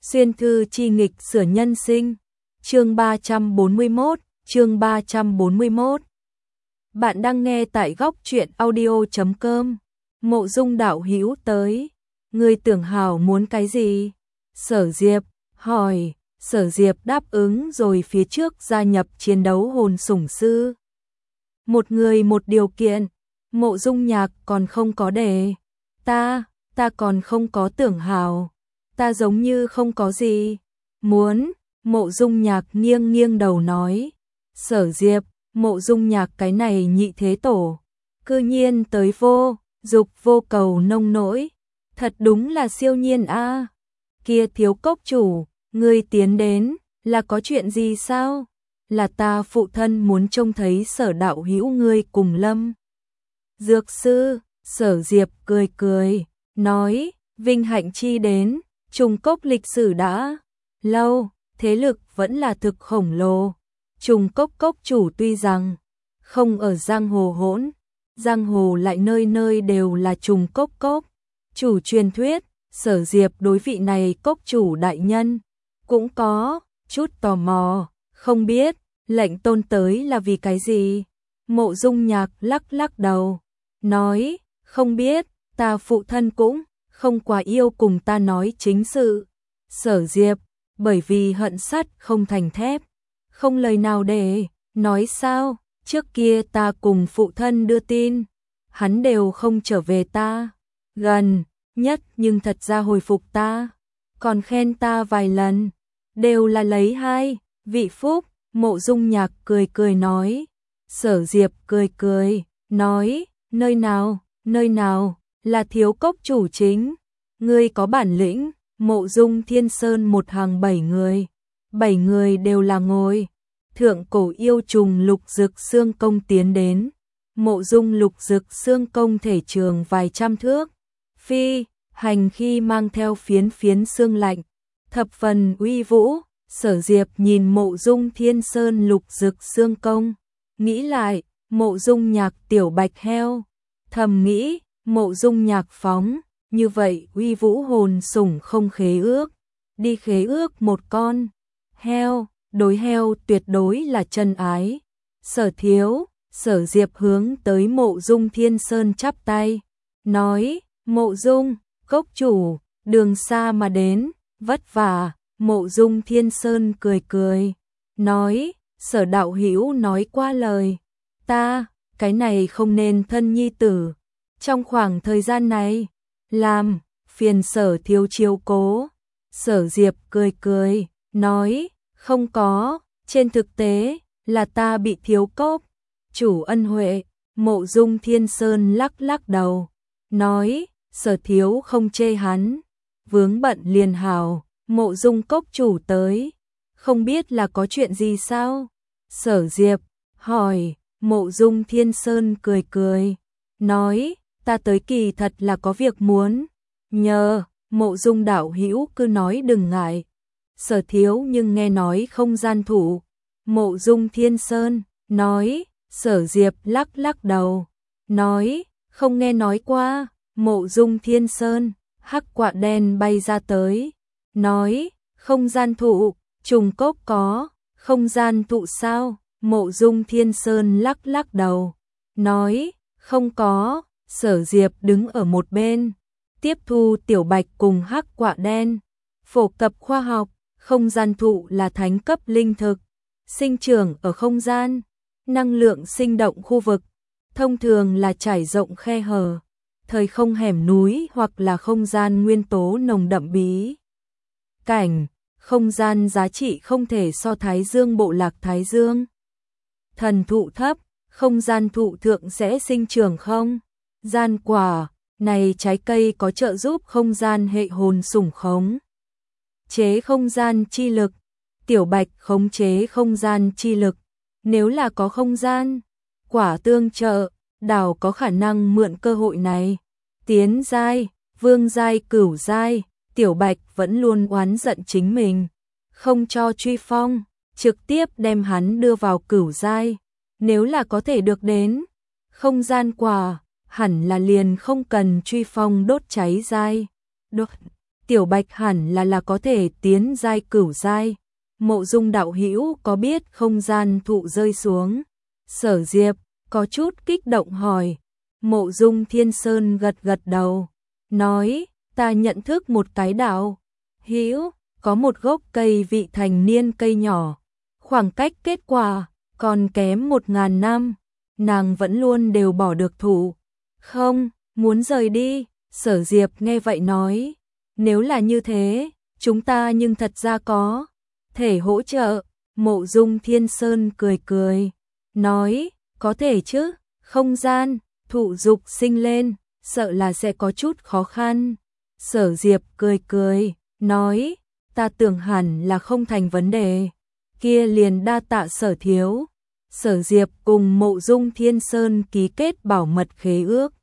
Xuyên thư chi nghịch sửa nhân sinh. Chương 341, chương 341. Bạn đang nghe tại góc truyện audio.com. Mộ Dung đạo hữu tới. Ngươi tưởng Hảo muốn cái gì? Sở Diệp hỏi. Sở Diệp đáp ứng rồi phía trước gia nhập chiến đấu hồn sủng sư. Một người một điều kiện. Mộ Dung Nhạc còn không có đề. Ta còn không có tưởng Hảo. Ta giống như không có gì muốn. Mộ Dung Nhạc nghiêng đầu nói. Sở Diệp, Mộ Dung Nhạc cái này nhị thế tổ, cư nhiên tới vô dục vô cầu nông nỗi, thật đúng là siêu nhiên a. Kia thiếu cốc chủ, ngươi tiến đến là có chuyện gì sao? Là ta phụ thân muốn trông thấy Sở đạo hữu ngươi cùng Lâm Dược sư. Sở Diệp cười nói, vinh hạnh chi đến. Trùng cốc lịch sử đã lâu, thế lực vẫn là thực khổng lồ. Trùng cốc cốc chủ tuy rằng không ở giang hồ hỗn, giang hồ lại nơi nơi đều là trùng cốc cốc chủ truyền thuyết. Sở Diệp đối vị này cốc chủ đại nhân cũng có chút tò mò, không biết lệnh tôn tới là vì cái gì. Mộ Dung Nhạc lắc đầu, nói, không biết, ta phụ thân cũng không quá yêu cùng ta nói chính sự. Sở Diệp, bởi vì hận sắt không thành thép, không lời nào để nói sao? Trước kia ta cùng phụ thân đưa tin, hắn đều không trở về ta gần nhất, nhưng thật ra hồi phục ta, còn khen ta vài lần, đều là lấy hai vị phúc. Mộ Dung Nhạc cười nói. Sở Diệp cười nói, nơi nào là thiếu cốc chủ chính, ngươi có bản lĩnh. Mộ Dung Thiên Sơn một hàng 7 người đều là ngồi thượng cổ yêu trùng Lục Dực Xương Công tiến đến. Mộ Dung Lục Dực Xương Công thể trường vài trăm thước, phi hành khi mang theo phiến xương lạnh, thập phần uy vũ. Sở Diệp nhìn Mộ Dung Thiên Sơn Lục Dực Xương Công, nghĩ lại Mộ Dung Nhạc tiểu bạch heo, thầm nghĩ Mộ Dung Nhạc phóng như vậy uy vũ hồn sủng không khế ước, đi khế ước một con heo, đối heo tuyệt đối là chân ái. Sở thiếu. Sở Diệp hướng tới Mộ Dung Thiên Sơn chắp tay, nói, Mộ Dung cốc chủ, đường xa mà đến, vất vả. Mộ Dung Thiên Sơn cười nói, Sở đạo hữu nói qua lời, ta cái này không nên thân nhi tử, trong khoảng thời gian này làm phiền Sở thiếu chiếu cố. Sở Diệp cười nói, không có, trên thực tế là ta bị thiếu cốc chủ ân huệ. Mộ Dung Thiên Sơn lắc đầu, nói, Sở thiếu không chê hắn vướng bận liền hảo. Mộ Dung cốc chủ tới, không biết là có chuyện gì sao? Sở Diệp hỏi. Mộ Dung Thiên Sơn cười nói, ta tới kỳ thật là có việc muốn nhờ. Mộ Dung đạo hữu cứ nói đừng ngại. Sở thiếu nhưng nghe nói không gian thủ. Mộ Dung Thiên Sơn nói. Sở Diệp lắc đầu, nói, không nghe nói qua. Mộ Dung Thiên Sơn hắc quạ đen bay ra tới, nói, không gian thụ. Trùng cốc có không gian thụ sao? Mộ Dung Thiên Sơn lắc đầu, nói, không có. Sở Diệp đứng ở một bên, tiếp thu tiểu bạch cùng hắc quạ đen phổ cập khoa học. Không gian thụ là thánh cấp linh thực, sinh trưởng ở không gian năng lượng sinh động khu vực, thông thường là trải rộng khe hở, thời không hẻm núi hoặc là không gian nguyên tố nồng đậm bí cảnh. Không gian giá trị không thể so Thái Dương bộ lạc Thái Dương thần thụ thấp. Không gian thụ thượng sẽ sinh trưởng không gian quả, này trái cây có trợ giúp không gian hệ hồn sủng khống chế không gian chi lực. Tiểu bạch khống chế không gian chi lực, nếu là có không gian quả tương trợ, đảo có khả năng mượn cơ hội này tiến giai, vương giai, cửu giai. Tiểu bạch vẫn luôn oán giận chính mình không cho truy phong, trực tiếp đem hắn đưa vào cửu giai. Nếu là có thể được đến không gian quả, hẳn là liền không cần truy phong đốt cháy giai. Tiểu Bạch hẳn là có thể tiến giai cửu giai. Mộ Dung đạo hữu có biết không gian thụ rơi xuống? Sở Diệp có chút kích động hỏi. Mộ Dung Thiên Sơn gật gật đầu, nói, ta nhận thức một cái đạo hữu, có một gốc cây vị thành niên cây nhỏ, khoảng cách kết quả còn kém 1000 năm, nàng vẫn luôn đều bỏ được thủ, không muốn rời đi. Sở Diệp nghe vậy nói, nếu là như thế, chúng ta nhưng thật ra có thể hỗ trợ. Mộ Dung Thiên Sơn cười cười, nói, có thể chứ, không gian thụ dục sinh lên, sợ là sẽ có chút khó khăn. Sở Diệp cười cười, nói, ta tưởng hẳn là không thành vấn đề, kia liền đa tạ Sở thiếu. Sở Diệp cùng Mộ Dung Thiên Sơn ký kết bảo mật khế ước.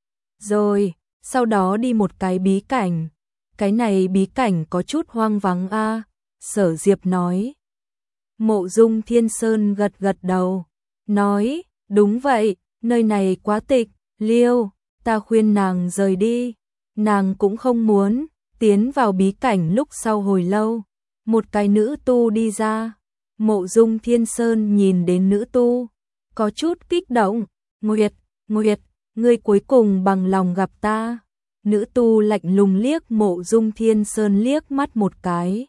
Rồi, sau đó đi một cái bí cảnh. Cái này bí cảnh có chút hoang vắng a, Sở Diệp nói. Mộ Dung Thiên Sơn gật gật đầu, nói, đúng vậy, nơi này quá tịch liêu, ta khuyên nàng rời đi, nàng cũng không muốn. Tiến vào bí cảnh lúc sau hồi lâu, một cái nữ tu đi ra. Mộ Dung Thiên Sơn nhìn đến nữ tu, có chút kích động, Nguyệt, Nguyệt, ngươi cuối cùng bằng lòng gặp ta. Nữ tu lạnh lùng liếc Mộ Dung Thiên Sơn liếc mắt một cái,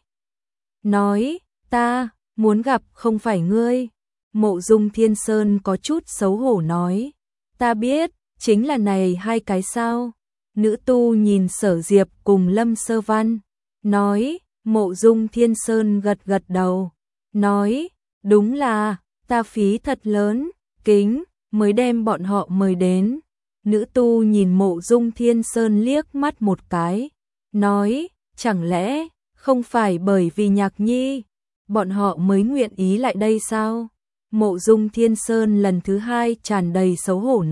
nói, ta muốn gặp không phải ngươi. Mộ Dung Thiên Sơn có chút xấu hổ nói, ta biết, chính là này hai cái sao. Nữ tu nhìn Sở Diệp cùng Lâm Sơ Văn, nói, Mộ Dung Thiên Sơn gật gật đầu, nói, đúng là, ta phí thật lớn, kính, mới đem bọn họ mời đến. Nữ tu nhìn Mộ Dung Thiên Sơn liếc mắt một cái, nói, chẳng lẽ không phải bởi vì Nhạc Nhi, bọn họ mới nguyện ý lại đây sao? Mộ Dung Thiên Sơn lần thứ hai tràn đầy xấu hổ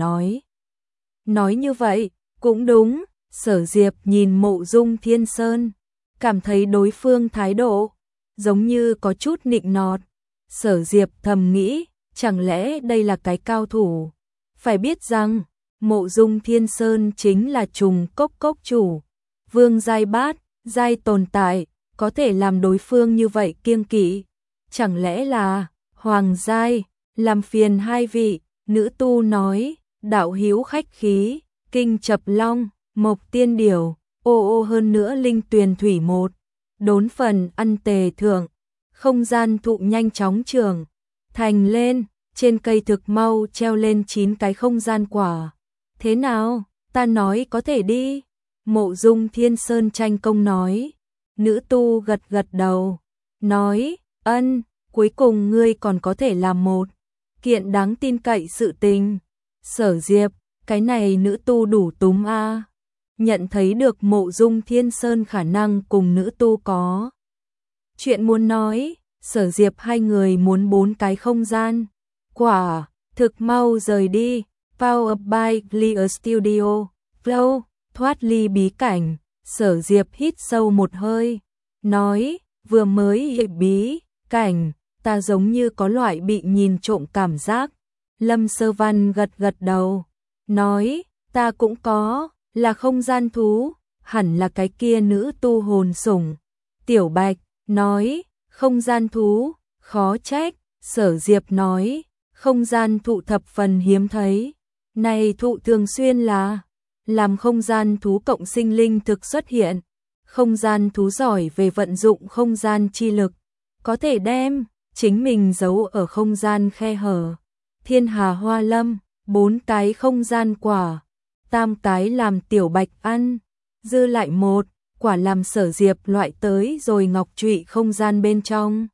nói như vậy, cũng đúng. Sở Diệp nhìn Mộ Dung Thiên Sơn, cảm thấy đối phương thái độ giống như có chút nịnh nọt. Sở Diệp thầm nghĩ, chẳng lẽ đây là cái cao thủ? Phải biết rằng, Mộ Dung Thiên Sơn chính là trùng cốc cốc chủ, vương giai bát, giai tồn tại, có thể làm đối phương như vậy kiêng kỵ. Chẳng lẽ là hoàng giai? Làm phiền hai vị. Nữ tu nói, đạo hữu khách khí, kinh chập long, mộc tiên điểu, ô hơn nữa linh tuyền thủy một, đốn phần ăn tề thượng. Không gian thụ nhanh chóng trường thành lên, trên cây thực mau treo lên 9 cái không gian quả. Thế nào, ta nói có thể đi. Mộ Dung Thiên Sơn tranh công nói. Nữ tu gật gật đầu, nói, ân, cuối cùng ngươi còn có thể làm một kiện đáng tin cậy sự tình. Sở Diệp, cái này nữ tu đủ túm a. Nhận thấy được Mộ Dung Thiên Sơn khả năng cùng nữ tu có chuyện muốn nói, Sở Diệp hai người muốn 4 cái không gian quả, thực mau rời đi. Power by Clear Studio, Flow, thoát ly bí cảnh. Sở Diệp hít sâu một hơi, nói, vừa mới bí cảnh, ta giống như có loại bị nhìn trộm cảm giác. Lâm Sơ Văn gật gật đầu, nói, ta cũng có, là không gian thú, hẳn là cái kia nữ tu hồn sủng. Tiểu Bạch nói, không gian thú, khó trách. Sở Diệp nói, không gian thụ thập phần hiếm thấy, này thụ thường xuyên là làm không gian thú cộng sinh linh thực xuất hiện. Không gian thú giỏi về vận dụng không gian chi lực, có thể đem chính mình giấu ở không gian khe hở. Thiên Hà Hoa Lâm, 4 cái không gian quả, 3 cái làm Tiểu Bạch ăn, dư lại 1 quả làm Sở Diệp loại tới rồi ngọc trụy không gian bên trong.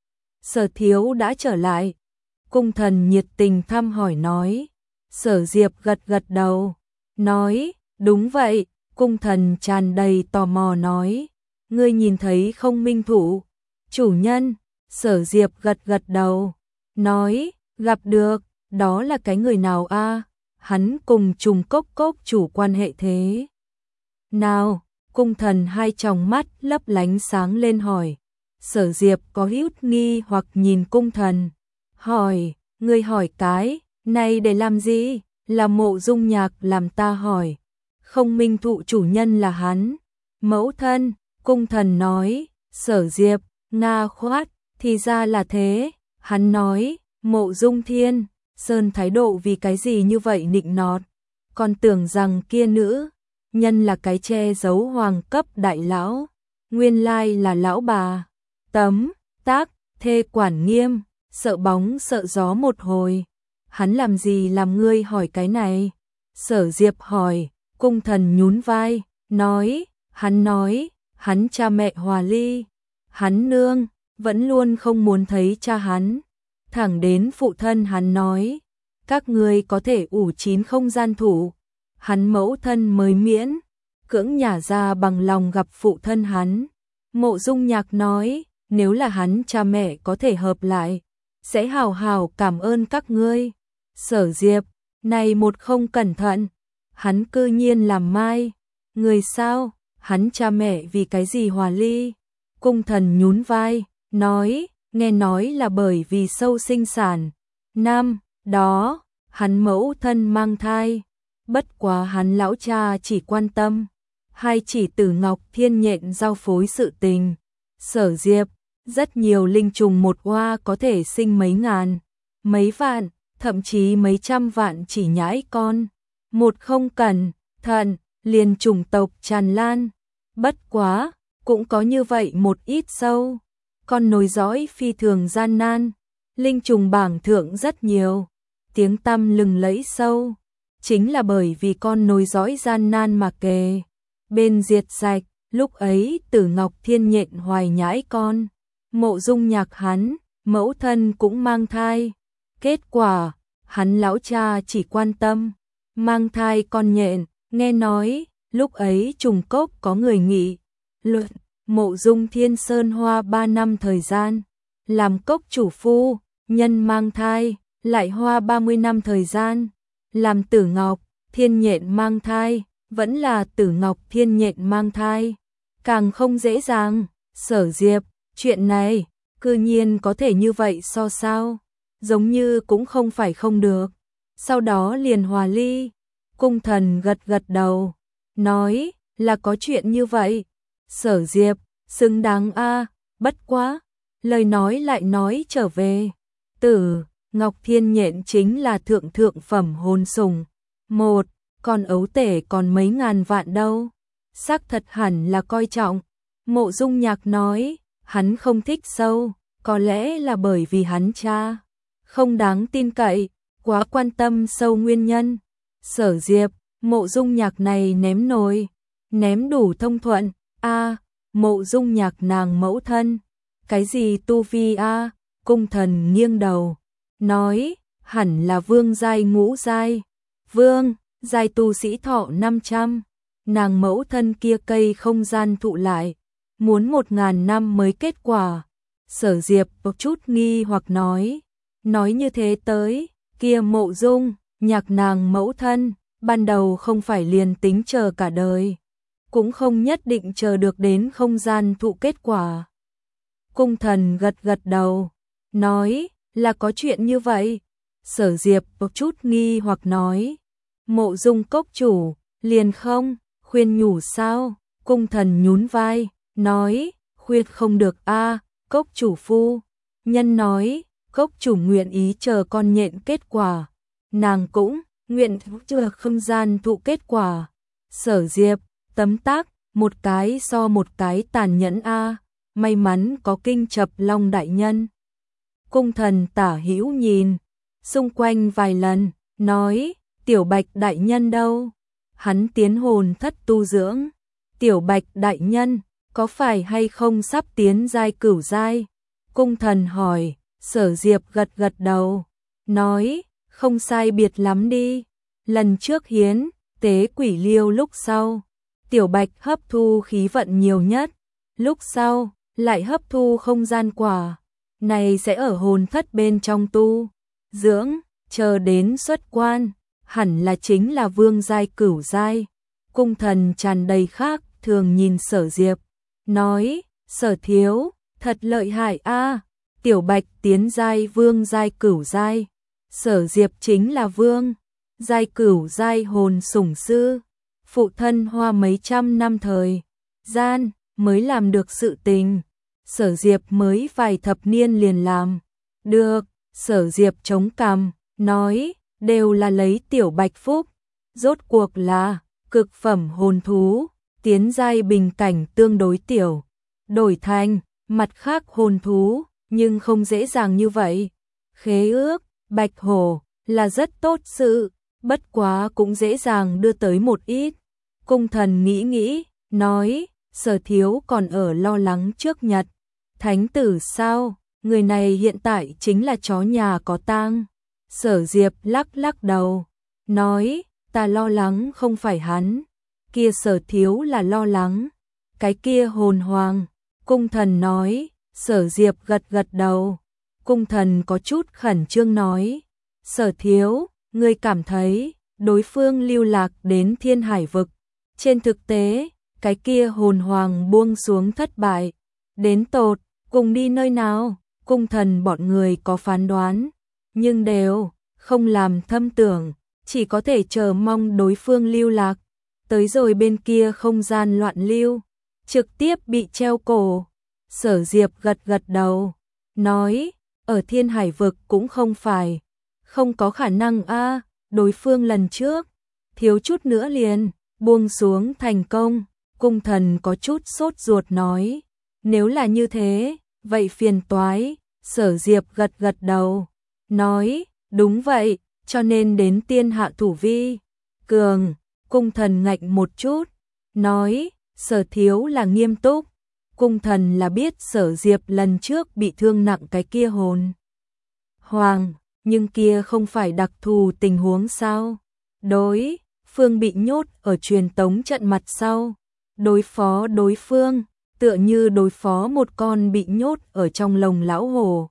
Sở thiếu đã trở lại. Cung thần nhiệt tình thăm hỏi nói. Sở Diệp gật gật đầu, nói, đúng vậy. Cung thần tràn đầy tò mò nói, ngươi nhìn thấy không minh thủ? Chủ nhân. Sở Diệp gật gật đầu, nói, gặp được, đó là cái người nào a? Hắn cùng trùng cốc cốc chủ quan hệ thế nào? Cung thần hai tròng mắt lấp lánh sáng lên hỏi. Sở Diệp có hữu nghi hoặc nhìn cung thần, hỏi, ngươi hỏi cái này để làm gì? Là Mộ Dung Nhạc làm ta hỏi. Không minh thụ chủ nhân là hắn mẫu thân. Cung thần nói, Sở Diệp, Nga khoát, thì ra là thế. Hắn nói, Mộ Dung Thiên Sơn thái độ vì cái gì như vậy nịnh nọt, còn tưởng rằng kia nữ nhân là cái che giấu hoàng cấp đại lão, nguyên lai là lão bà. Tấm tác, thê quản nghiêm, sợ bóng sợ gió một hồi. Hắn làm gì làm ngươi hỏi cái này? Sở Diệp hỏi. Cung thần nhún vai, nói, hắn cha mẹ hòa ly, hắn nương vẫn luôn không muốn thấy cha hắn. Thẳng đến phụ thân hắn nói, các ngươi có thể ủ chín không gian thủ, hắn mẫu thân mới miễn cưỡng nhả ra bằng lòng gặp phụ thân hắn. Mộ Dung Nhạc nói, nếu là hắn cha mẹ có thể hợp lại, sẽ hào hào cảm ơn các ngươi. Sở Diệp, này một không cẩn thận, hắn cư nhiên làm mai. Người sao, hắn cha mẹ vì cái gì hòa ly? Cung thần nhún vai, nói, nghe nói là bởi vì sâu sinh sản. Năm đó, hắn mẫu thân mang thai, bất quá hắn lão cha chỉ quan tâm hai chỉ tử Ngọc Thiên Nhện giao phối sự tình. Sở Diệp, rất nhiều linh trùng một hoa có thể sinh mấy ngàn, mấy vạn, thậm chí mấy trăm vạn chỉ nhãi con. Một không cẩn thận, liền chủng tộc tràn lan. Bất quá, cũng có như vậy một ít sâu con nối dõi phi thường gian nan. Linh trùng bảng thượng rất nhiều, tiếng tăm lừng lẫy sâu, chính là bởi vì con nối dõi gian nan mà kề bên diệt sạch. Lúc ấy Tử Ngọc Thiên Nhện hoài nhãi con, Mộ Dung Nhạc hắn mẫu thân cũng mang thai. Kết quả, hắn lão cha chỉ quan tâm mang thai con nhện. Nghe nói, lúc ấy trùng cốc có người nghị luận, Mộ Dung Thiên Sơn hoa 3 năm thời gian làm cốc chủ phu, nhân mang thai, lại hoa 30 năm thời gian làm Tử Ngọc Thiên Nhện mang thai, vẫn là Tử Ngọc Thiên Nhện mang thai. Càng không dễ dàng. Sở Diệp, chuyện này cư nhiên có thể như vậy so sao? Giống như cũng không phải không được. Sau đó liền hòa ly. Cung thần gật gật đầu, nói là có chuyện như vậy. Sở Diệp, xứng đáng a, bất quá, lời nói lại nói trở về. Tử Ngọc Thiên Nhện chính là thượng phẩm hồn sủng. Một, còn ấu tể còn mấy ngàn vạn đâu. Xác thật hẳn là coi trọng. Mộ Dung Nhạc nói, hắn không thích sâu, có lẽ là bởi vì hắn cha không đáng tin cậy, quá quan tâm sâu nguyên nhân. Sở Diệp, Mộ Dung Nhạc này ném nồi, ném đủ thông thuận. A, Mộ Dung Nhạc nàng mẫu thân, cái gì tu vi a? Cung thần nghiêng đầu, nói, hẳn là vương giai ngũ giai. Vương giai tu sĩ thọ 500. Nàng mẫu thân kia cây không gian thụ lại, muốn 1000 năm mới kết quả. Sở Diệp một chút nghi hoặc nói như thế tới, kia Mộ Dung Nhạc nàng mẫu thân, ban đầu không phải liền tính chờ cả đời, cũng không nhất định chờ được đến không gian thụ kết quả. Cung thần gật gật đầu, nói là có chuyện như vậy. Sở Diệp một chút nghi hoặc nói, Mộ Dung cốc chủ, liền không khuyên nhủ sao? Cung thần nhún vai, nói, khuyên không được a, cốc chủ phu nhân nói, cốc chủ nguyện ý chờ con nhện kết quả, nàng cũng nguyện chờ không gian thụ kết quả. Sở Diệp, tấm tác, một cái so một cái tàn nhẫn a, may mắn có kinh chập long đại nhân. Cung thần tả hữu nhìn xung quanh vài lần, nói, Tiểu Bạch đại nhân đâu? Hắn tiến hồn thất tu dưỡng. Tiểu Bạch đại nhân, có phải hay không sắp tiến giai cửu giai? Cung thần hỏi. Sở Diệp gật gật đầu, nói, không sai biệt lắm đi. Lần trước hiến tế quỷ liêu lúc sau, Tiểu Bạch hấp thu khí vận nhiều nhất, lúc sau lại hấp thu không gian quả, này sẽ ở hồn thất bên trong tu dưỡng, chờ đến xuất quan, hẳn là chính là vương giai cửu giai. Cung thần tràn đầy khác thường nhìn Sở Diệp, nói, Sở thiếu, thật lợi hại a. Tiểu Bạch tiến giai vương giai cửu giai. Sở Diệp chính là vương giai cửu giai hồn sủng sư, phụ thân hoa mấy trăm năm thời gian mới làm được sự tình. Sở Diệp mới vài thập niên liền làm được. Sở Diệp chống cằm, nói, đều là lấy tiểu Bạch Phúc, rốt cuộc là cực phẩm hồn thú, tiến giai bình cảnh tương đối tiểu, đổi thành mặt khác hồn thú, nhưng không dễ dàng như vậy. Khế ước, Bạch Hổ là rất tốt sự, bất quá cũng dễ dàng đưa tới một ít. Cung Thần nghĩ nghĩ, nói, Sở thiếu còn ở lo lắng trước Nhật Thánh tử sao? Người này hiện tại chính là chó nhà có tang. Sở Diệp lắc lắc đầu, nói, ta lo lắng không phải hắn, kia Sở thiếu là lo lắng cái kia hồn hoàng. Cung Thần nói. Sở Diệp gật gật đầu. Cung Thần có chút khẩn trương nói, Sở thiếu, ngươi cảm thấy đối phương lưu lạc đến Thiên Hải vực. Trên thực tế, cái kia hồn hoàng buông xuống thất bại, đến tột cùng đi nơi nào? Cung Thần bọn người có phán đoán, nhưng đều không làm thâm tưởng, chỉ có thể chờ mong đối phương lưu lạc, tới rồi bên kia không gian loạn lưu, trực tiếp bị treo cổ. Sở Diệp gật gật đầu, nói, ở Thiên Hải vực cũng không phải không có khả năng a, đối phương lần trước thiếu chút nữa liền buông xuống thành công. Cung Thần có chút sốt ruột nói, nếu là như thế, vậy phiền toái. Sở Diệp gật gật đầu, nói, đúng vậy, cho nên đến tiên hạ thủ vi cường. Cung Thần ngạnh một chút, nói, Sở thiếu là nghiêm túc. Cung Thần là biết Sở Diệp lần trước bị thương nặng cái kia hồn hoàng, nhưng kia không phải đặc thù tình huống sao? Đối phương bị nhốt ở truyền tống trận mặt sau, đối phó đối phương tựa như đối phó một con bị nhốt ở trong lồng lão hổ.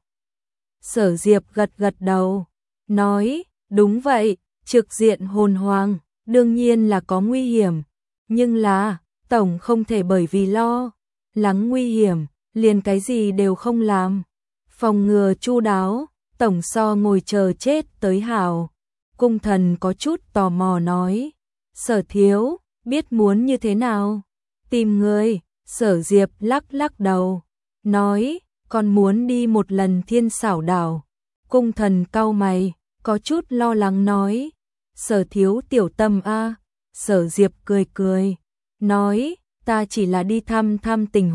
Sở Diệp gật gật đầu, nói, đúng vậy, trực diện hồn hoàng, đương nhiên là có nguy hiểm, nhưng là, tổng không thể bởi vì lo lắng nguy hiểm, liền cái gì đều không làm. Phòng ngừa chu đáo, tổng so ngồi chờ chết tới hảo. Cung Thần có chút tò mò nói, Sở thiếu, biết muốn như thế nào? Tìm người. Sở Diệp lắc lắc đầu, nói, còn muốn đi một lần Thiên Xảo đảo. Cung Thần cau mày, có chút lo lắng nói, Sở thiếu tiểu tâm a. Sở Diệp cười cười, nói, ta chỉ là đi thăm thăm tình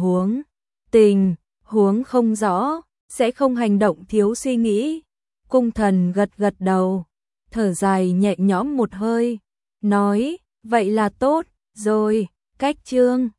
huống không rõ, sẽ không hành động thiếu suy nghĩ. Cung Thần gật gật đầu, thở dài nhẹ nhõm một hơi, nói, vậy là tốt rồi. Cách chương